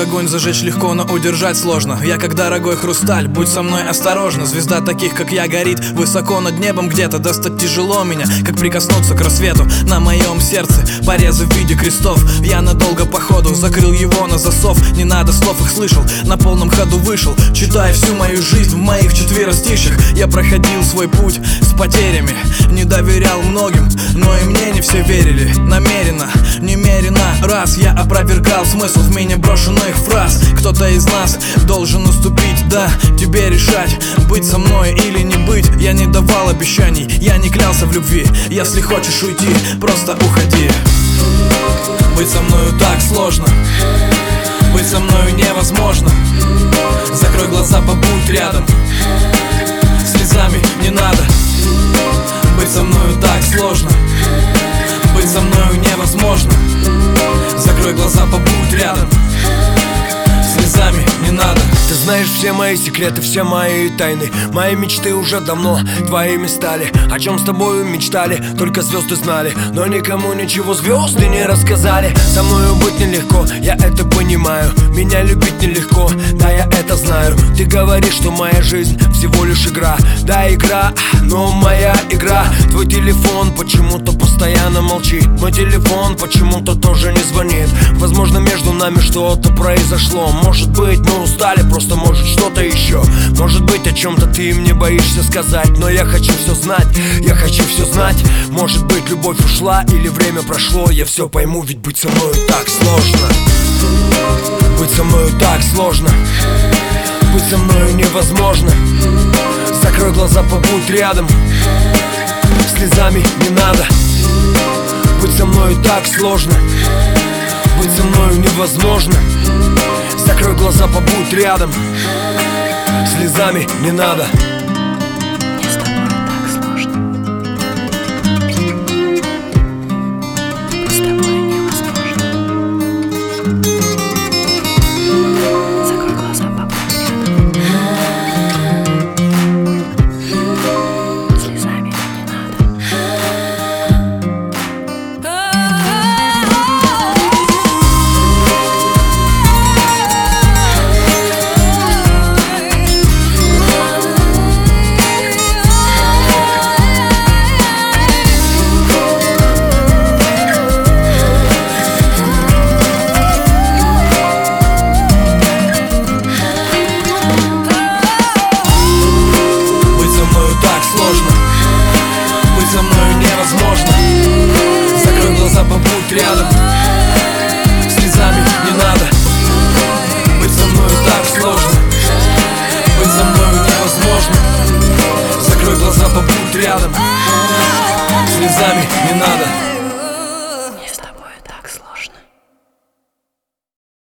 Огонь зажечь легко, но удержать сложно. Я как дорогой хрусталь, будь со мной осторожна. Звезда таких, как я, горит высоко над небом где-то. Достать тяжело меня, как прикоснуться к рассвету. На моем сердце порезы в виде крестов. Я надолго походу закрыл его на засов. Не надо слов, их слышал, на полном ходу вышел. Читая всю мою жизнь в моих четверостишьях. Я проходил свой путь с потерями. Не доверял многим, но и мне не все верили. Намеренно, немерено раз я опровергал смысл в меня брошенных фраз. Кто-то из нас должен уступить, да, тебе решать, быть со мной или не быть. Я не давал обещаний, я не клялся в любви. Если хочешь уйти, просто уходи. Быть со мною так сложно, быть со мною невозможно. Закрой глаза, побудь рядом, слезами не надо. Быть со мною так сложно, быть со мною невозможно. Закрой глаза, побудь рядом, слезами не надо. Ты знаешь все мои секреты, все мои тайны. Мои мечты уже давно твоими стали. О чем с тобою мечтали, только звезды знали. Но никому ничего звезды не рассказали. Со мною быть нелегко, я это понимаю. Меня любить нелегко, да, я это знаю. Ты говоришь, что моя жизнь всего лишь игра. Да, игра, но моя игра. Твой телефон почему-то постоянно молчит. Мой телефон почему-то тоже не звонит. Возможно, между нами что-то произошло. Может быть, мы устали, просто может что-то еще. Может быть, о чем-то ты мне боишься сказать. Но я хочу все знать, я хочу все знать. Может быть, любовь ушла или время прошло. Я все пойму, ведь быть со мною так сложно. Быть со мною так сложно, быть со мною невозможно. Закрой глаза, побудь рядом, слезами не надо. Быть со мною так сложно, быть со мною невозможно. Закрой глаза, побудь рядом, слезами не надо.